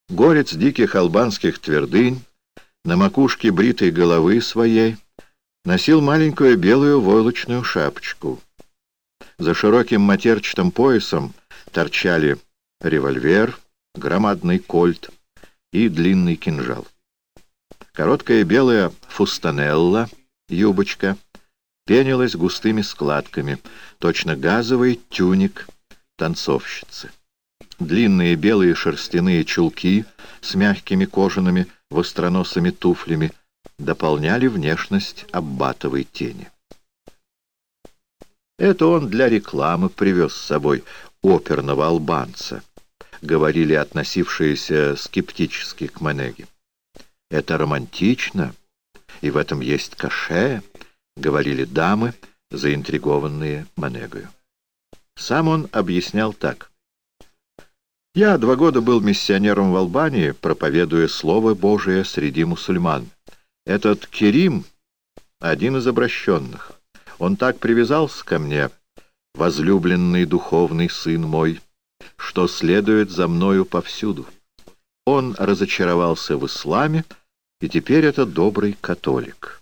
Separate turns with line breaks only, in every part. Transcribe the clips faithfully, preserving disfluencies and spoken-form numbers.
Горец диких албанских твердынь на макушке бритой головы своей носил маленькую белую войлочную шапочку. За широким матерчатым поясом торчали револьвер, громадный кольт и длинный кинжал. Короткая белая фустанелла, юбочка, пенилась густыми складками, точно газовый тюник танцовщицы. Длинные белые шерстяные чулки с мягкими кожаными востроносыми туфлями дополняли внешность аббатовой тени. Это он для рекламы привез с собой оперного албанца, говорили относившиеся скептически к Манеге. Это романтично, и в этом есть каше, говорили дамы, заинтригованные Манегою. Сам он объяснял так. «Я два года был миссионером в Албании, проповедуя Слово Божие среди мусульман. Этот Керим — один из обращенных. Он так привязался ко мне, возлюбленный духовный сын мой, что следует за мною повсюду. Он разочаровался в исламе, и теперь это добрый католик».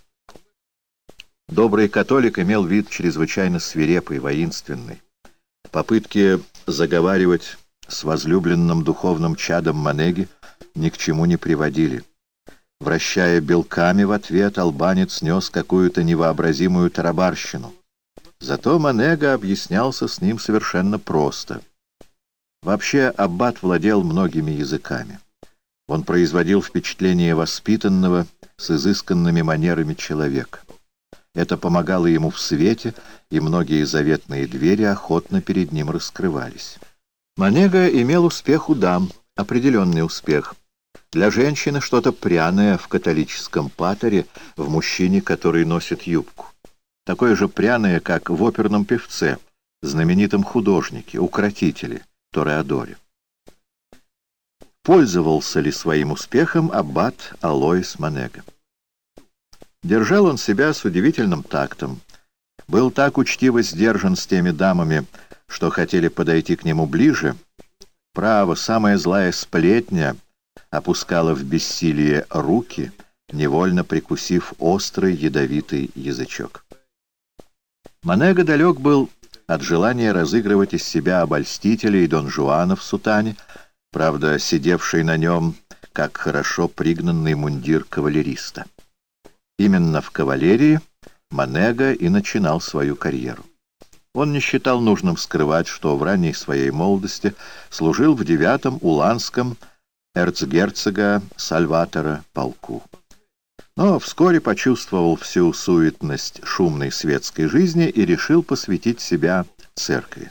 Добрый католик имел вид чрезвычайно свирепый, воинственный. Попытки заговаривать с возлюбленным духовным чадом Манеги ни к чему не приводили. Вращая белками в ответ, албанец нес какую-то невообразимую тарабарщину. Зато Манега объяснялся с ним совершенно просто. Вообще, аббат владел многими языками. Он производил впечатление воспитанного с изысканными манерами человека. Это помогало ему в свете, и многие заветные двери охотно перед ним раскрывались. Манега имел успех у дам, определенный успех. Для женщины что-то пряное в католическом патере, в мужчине, который носит юбку. Такое же пряное, как в оперном певце, знаменитом художнике, укротителе, Тореадоре. Пользовался ли своим успехом аббат Алоис Манега? Держал он себя с удивительным тактом. Был так учтиво сдержан с теми дамами, что хотели подойти к нему ближе. Право, самая злая сплетня опускала в бессилие руки, невольно прикусив острый ядовитый язычок. Манега далек был от желания разыгрывать из себя обольстителей Дон Жуана в сутане, правда, сидевший на нем, как хорошо пригнанный мундир кавалериста. Именно в кавалерии Манега и начинал свою карьеру. Он не считал нужным скрывать, что в ранней своей молодости служил в девятом уланском эрцгерцога Сальватора полку. Но вскоре почувствовал всю суетность шумной светской жизни и решил посвятить себя церкви.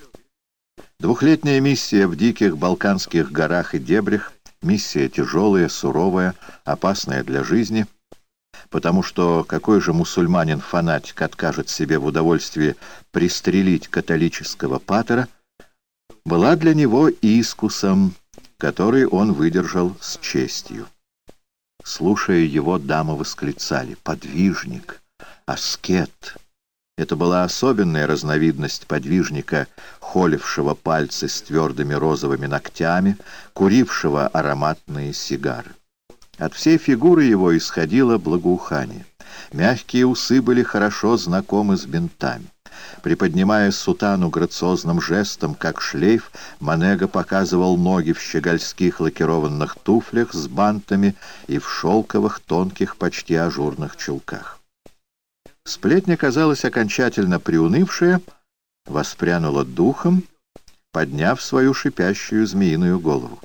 Двухлетняя миссия в диких балканских горах и дебрях, миссия тяжелая, суровая, опасная для жизни, потому что какой же мусульманин-фанатик откажет себе в удовольствии пристрелить католического патера, была для него искусом, который он выдержал с честью. Слушая его, дамы восклицали: «Подвижник! Аскет!» Это была особенная разновидность подвижника, холившего пальцы с твердыми розовыми ногтями, курившего ароматные сигары. От всей фигуры его исходило благоухание. Мягкие усы были хорошо знакомы с бинтами. Приподнимая сутану грациозным жестом, как шлейф, Манега показывал ноги в щегольских лакированных туфлях с бантами и в шелковых, тонких, почти ажурных чулках. Сплетня, казалось, окончательно приунывшая, воспрянула духом, подняв свою шипящую змеиную голову.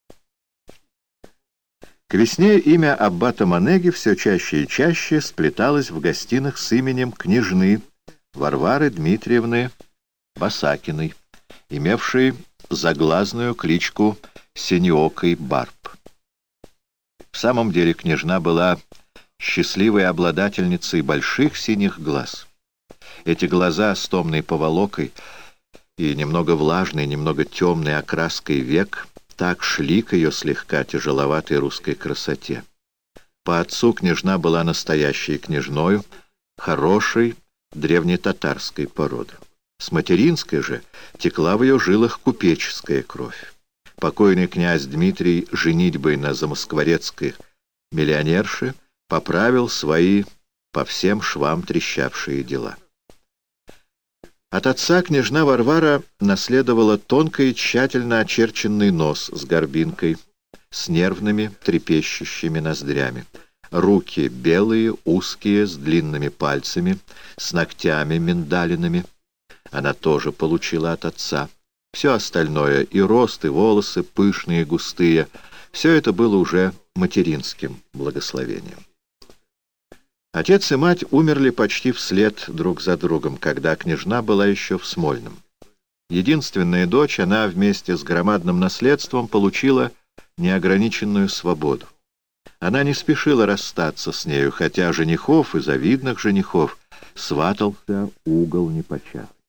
К весне имя аббата Манеги все чаще и чаще сплеталось в гостиных с именем княжны Варвары Дмитриевны Басакиной, имевшей заглазную кличку Синеокой Барб. В самом деле княжна была счастливой обладательницей больших синих глаз. Эти глаза с томной поволокой и немного влажной, немного темной окраской век так шли к ее слегка тяжеловатой русской красоте. По отцу княжна была настоящей княжною, хорошей древнетатарской породы. С материнской же текла в ее жилах купеческая кровь. покойный князь Дмитрий женитьбой на замоскворецкой миллионерше поправил свои по всем швам трещавшие дела. От отца княжна Варвара наследовала тонко и тщательно очерченный нос с горбинкой, с нервными трепещущими ноздрями, руки белые, узкие, с длинными пальцами, с ногтями миндалинами. Она тоже получила от отца. Все остальное, и рост, и волосы, пышные, густые, все это было уже материнским благословением. Отец и мать умерли почти вслед друг за другом, когда княжна была еще в Смольном. Единственная дочь, она вместе с громадным наследством получила неограниченную свободу. Она не спешила расстаться с нею, хотя женихов и завидных женихов сватался угол непочатый.